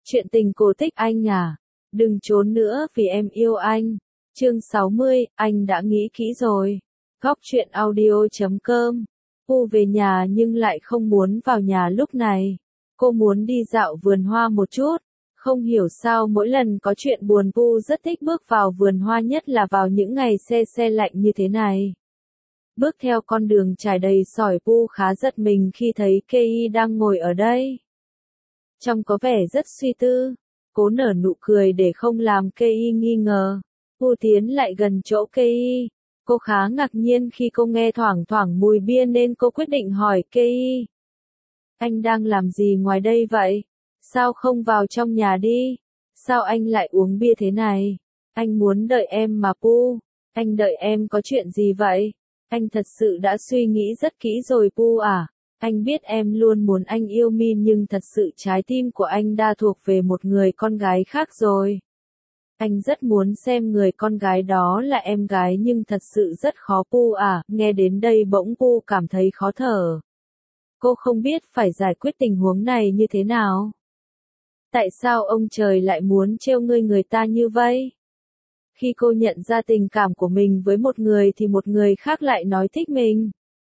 Chuyện tình cổ tích anh à, đừng trốn nữa vì em yêu anh. Chương 60, anh đã nghĩ kỹ rồi. Góc truyện audio.com. Cô về nhà nhưng lại không muốn vào nhà lúc này. Cô muốn đi dạo vườn hoa một chút. Không hiểu sao mỗi lần có chuyện buồn Pu rất thích bước vào vườn hoa, nhất là vào những ngày se lạnh như thế này. Bước theo con đường trải đầy sỏi, Pu khá giật mình khi thấy Kei đang ngồi ở đây. Trông có vẻ rất suy tư, cố nở nụ cười để không làm Kei nghi ngờ. Pu tiến lại gần chỗ Kei. Cô khá ngạc nhiên khi cô nghe thoảng thoảng mùi bia nên cô quyết định hỏi Kei. Anh đang làm gì ngoài đây vậy? Sao không vào trong nhà đi? Sao anh lại uống bia thế này? Anh muốn đợi em mà Pu. Anh đợi em có chuyện gì vậy? Anh thật sự đã suy nghĩ rất kỹ rồi Pu à. Anh biết em luôn muốn anh yêu Min, nhưng thật sự trái tim của anh đã thuộc về một người con gái khác rồi. Anh rất muốn xem người con gái đó là em gái, nhưng thật sự rất khó Pu à. Nghe đến đây bỗng Pu cảm thấy khó thở. Cô không biết phải giải quyết tình huống này như thế nào. Tại sao ông trời lại muốn trêu ngươi người ta như vậy? Khi cô nhận ra tình cảm của mình với một người thì một người khác lại nói thích mình.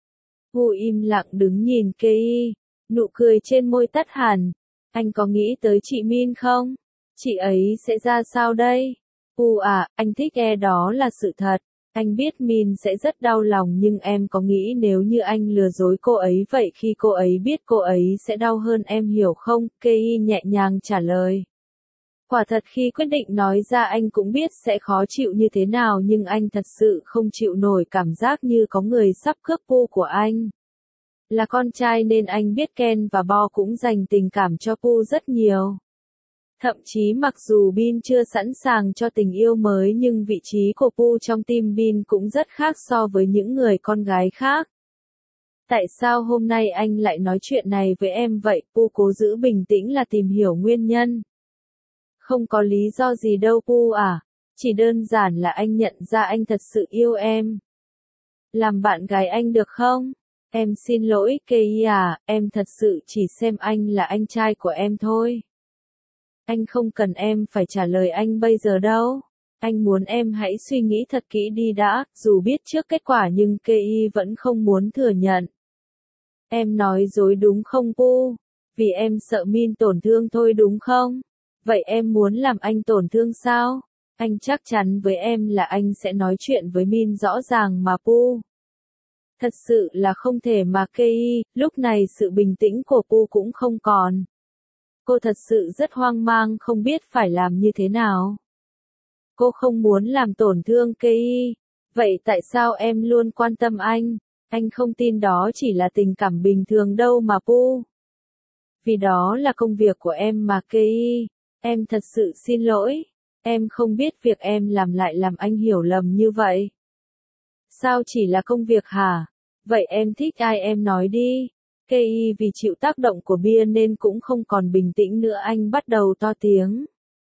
Pu im lặng đứng nhìn Kei, nụ cười trên môi tắt hẳn. Anh có nghĩ tới chị Min không? Chị ấy sẽ ra sao đây? Pu à, anh thích đó là sự thật. Anh biết Min sẽ rất đau lòng, nhưng em có nghĩ nếu như anh lừa dối cô ấy vậy khi cô ấy biết, cô ấy sẽ đau hơn em hiểu không? Kei nhẹ nhàng trả lời. Quả thật khi quyết định nói ra anh cũng biết sẽ khó chịu như thế nào, nhưng anh thật sự không chịu nổi cảm giác như có người sắp cướp Pu của anh. Là con trai nên anh biết Ken và Bo cũng dành tình cảm cho Pu rất nhiều. Thậm chí mặc dù Bin chưa sẵn sàng cho tình yêu mới, nhưng vị trí của Pu trong tim Bin cũng rất khác so với những người con gái khác. Tại sao hôm nay anh lại nói chuyện này với em vậy? Pu cố giữ bình tĩnh là tìm hiểu nguyên nhân. Không có lý do gì đâu Pu à, chỉ đơn giản là anh nhận ra anh thật sự yêu em. Làm bạn gái anh được không? Em xin lỗi Kei à, em thật sự chỉ xem anh là anh trai của em thôi. Anh không cần em phải trả lời anh bây giờ đâu. Anh muốn em hãy suy nghĩ thật kỹ đi đã, dù biết trước kết quả nhưng Kei vẫn không muốn thừa nhận. Em nói dối đúng không Pu? Vì em sợ Min tổn thương thôi đúng không? Vậy em muốn làm anh tổn thương sao? Anh chắc chắn với em là anh sẽ nói chuyện với Min rõ ràng mà Pu. Thật sự là không thể mà Kei, lúc này sự bình tĩnh của Pu cũng không còn. Cô thật sự rất hoang mang, không biết phải làm như thế nào. Cô không muốn làm tổn thương Kei. Vậy tại sao em luôn quan tâm anh? Anh không tin đó chỉ là tình cảm bình thường đâu mà Pu. Vì đó là công việc của em mà Kei. Em thật sự xin lỗi. Em không biết việc em làm lại làm anh hiểu lầm như vậy. Sao chỉ là công việc hả? Vậy em thích ai em nói đi. Kei vì chịu tác động của bia nên cũng không còn bình tĩnh nữa, anh bắt đầu to tiếng.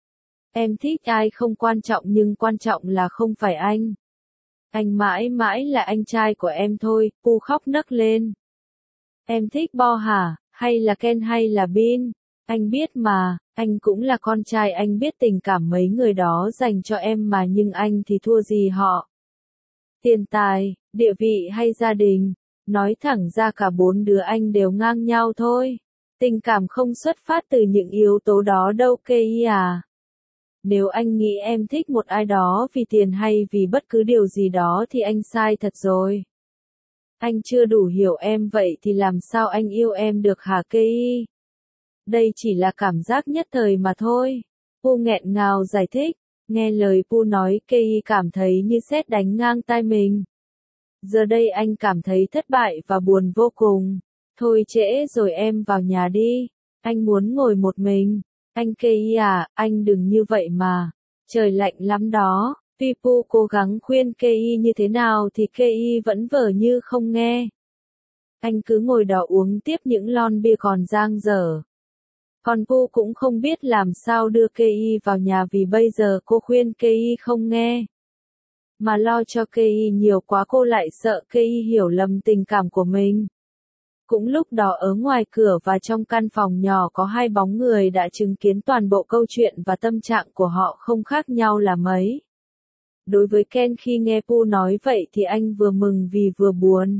Em thích ai không quan trọng, nhưng quan trọng là không phải anh. Anh mãi mãi là anh trai của em thôi, Pu khóc nấc lên. Em thích Bo hả, hay là Ken hay là Bin? Anh biết mà, anh cũng là con trai, anh biết tình cảm mấy người đó dành cho em mà, nhưng anh thì thua gì họ? Tiền tài, địa vị hay gia đình? Nói thẳng ra cả bốn đứa anh đều ngang nhau thôi. Tình cảm không xuất phát từ những yếu tố đó đâu Kei à. Nếu anh nghĩ em thích một ai đó vì tiền hay vì bất cứ điều gì đó thì anh sai thật rồi. Anh chưa đủ hiểu em, vậy thì làm sao anh yêu em được hả Kei? Đây chỉ là cảm giác nhất thời mà thôi. Pu nghẹn ngào giải thích. Nghe lời Pu nói, Kei cảm thấy như sét đánh ngang tai mình. Giờ đây anh cảm thấy thất bại và buồn vô cùng. Thôi trễ rồi, em vào nhà đi. Anh muốn ngồi một mình. Anh Kei à, anh đừng như vậy mà. Trời lạnh lắm đó. Tuy Pu cố gắng khuyên Kei như thế nào thì Kei vẫn vờ như không nghe. Anh cứ ngồi đó uống tiếp những lon bia còn dang dở. Còn Pu cũng không biết làm sao đưa Kei vào nhà, vì bây giờ cô khuyên Kei không nghe. Mà lo cho Kei nhiều quá cô lại sợ Kei hiểu lầm tình cảm của mình. Cũng lúc đó ở ngoài cửa và trong căn phòng nhỏ có hai bóng người đã chứng kiến toàn bộ câu chuyện và tâm trạng của họ không khác nhau là mấy. Đối với Ken khi nghe Pooh nói vậy thì anh vừa mừng vì vừa buồn.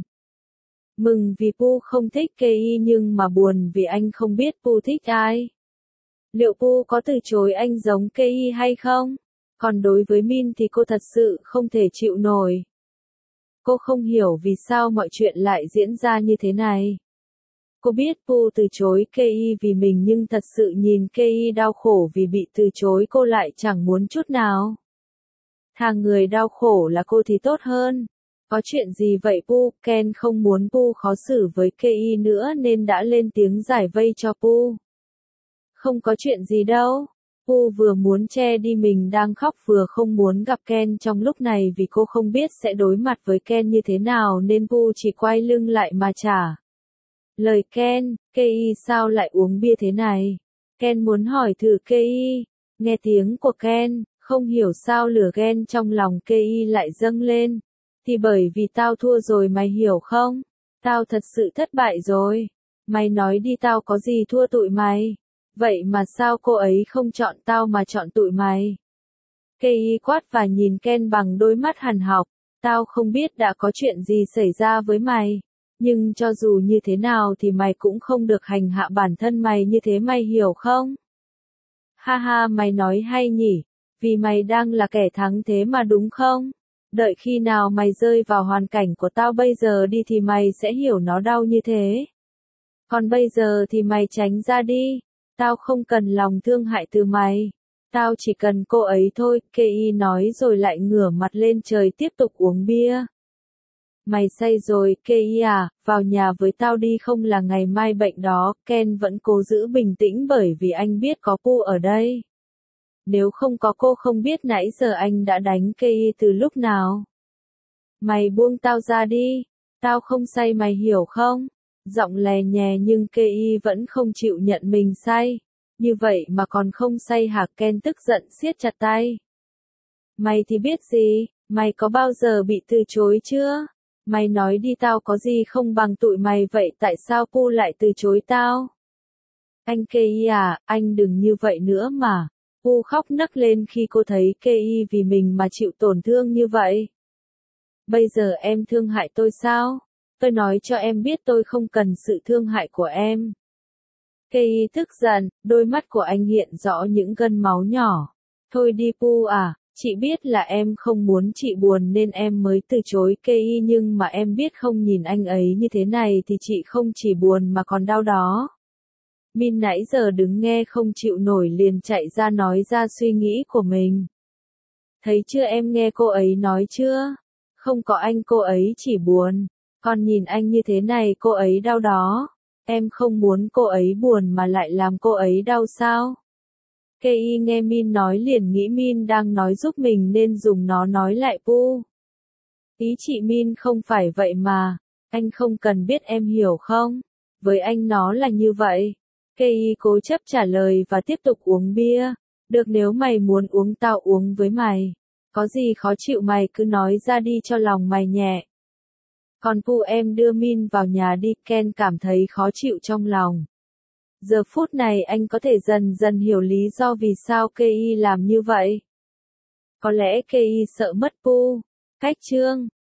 Mừng vì Pooh không thích Kei nhưng mà buồn vì anh không biết Pooh thích ai. Liệu Pooh có từ chối anh giống Kei hay không? Còn đối với Min thì cô thật sự không thể chịu nổi. Cô không hiểu vì sao mọi chuyện lại diễn ra như thế này. Cô biết Pooh từ chối Kei vì mình nhưng thật sự nhìn Kei đau khổ vì bị từ chối cô lại chẳng muốn chút nào. Thà người đau khổ là cô thì tốt hơn. Có chuyện gì vậy Pooh? Ken không muốn Pooh khó xử với Kei nữa nên đã lên tiếng giải vây cho Pooh. Không có chuyện gì đâu. Pooh vừa muốn che đi mình đang khóc vừa không muốn gặp Ken trong lúc này vì cô không biết sẽ đối mặt với Ken như thế nào nên Pooh chỉ quay lưng lại mà trả lời Ken. Kei sao lại uống bia thế này? Ken muốn hỏi thử Kei. Nghe tiếng của Ken, không hiểu sao lửa ghen trong lòng Kei lại dâng lên. Thì bởi vì tao thua rồi mày hiểu không? Tao thật sự thất bại rồi. Mày nói đi tao có gì thua tụi mày? Vậy mà sao cô ấy không chọn tao mà chọn tụi mày? Kei quát và nhìn Ken bằng đôi mắt hằn học. Tao không biết đã có chuyện gì xảy ra với mày. Nhưng cho dù như thế nào thì mày cũng không được hành hạ bản thân mày như thế mày hiểu không? Ha ha mày nói hay nhỉ, vì mày đang là kẻ thắng thế mà đúng không? Đợi khi nào mày rơi vào hoàn cảnh của tao bây giờ đi thì mày sẽ hiểu nó đau như thế. Còn bây giờ thì mày tránh ra đi, tao không cần lòng thương hại từ mày. Tao chỉ cần cô ấy thôi, Kei nói rồi lại ngửa mặt lên trời tiếp tục uống bia. Mày say rồi, Kei à, vào nhà với tao đi không là ngày mai bệnh đó. Ken vẫn cố giữ bình tĩnh bởi vì anh biết có Pooh ở đây. Nếu không có cô không biết nãy giờ anh đã đánh Kei từ lúc nào. Mày buông tao ra đi, tao không say mày hiểu không? Giọng lè nhè nhưng Kei vẫn không chịu nhận mình say. Như vậy mà còn không say hả? Ken tức giận siết chặt tay. Mày thì biết gì, mày có bao giờ bị từ chối chưa? Mày nói đi tao có gì không bằng tụi mày vậy tại sao Pooh lại từ chối tao? Anh Kei à, anh đừng như vậy nữa mà. Pooh khóc nấc lên khi cô thấy Kei vì mình mà chịu tổn thương như vậy. Bây giờ em thương hại tôi sao? Tôi nói cho em biết tôi không cần sự thương hại của em. Kei tức giận, đôi mắt của anh hiện rõ những gân máu nhỏ. Thôi đi Pooh à, chị biết là em không muốn chị buồn nên em mới từ chối Kei nhưng mà em biết không nhìn anh ấy như thế này thì chị không chỉ buồn mà còn đau đó. Min nãy giờ đứng nghe không chịu nổi liền chạy ra nói ra suy nghĩ của mình. Thấy chưa em nghe cô ấy nói chưa? Không có anh cô ấy chỉ buồn. Còn nhìn anh như thế này cô ấy đau đó. Em không muốn cô ấy buồn mà lại làm cô ấy đau sao? Kei nghe Min nói liền nghĩ Min đang nói giúp mình nên dùng nó nói lại Pooh. Ý chị Min không phải vậy mà. Anh không cần biết em hiểu không? Với anh nó là như vậy. Kei cố chấp trả lời và tiếp tục uống bia. Được nếu mày muốn uống tao uống với mày. Có gì khó chịu mày cứ nói ra đi cho lòng mày nhẹ. Còn Pooh em đưa Min vào nhà đi. Ken cảm thấy khó chịu trong lòng. Giờ phút này anh có thể dần dần hiểu lý do vì sao Kei làm như vậy. Có lẽ Kei sợ mất Pooh. Cách chương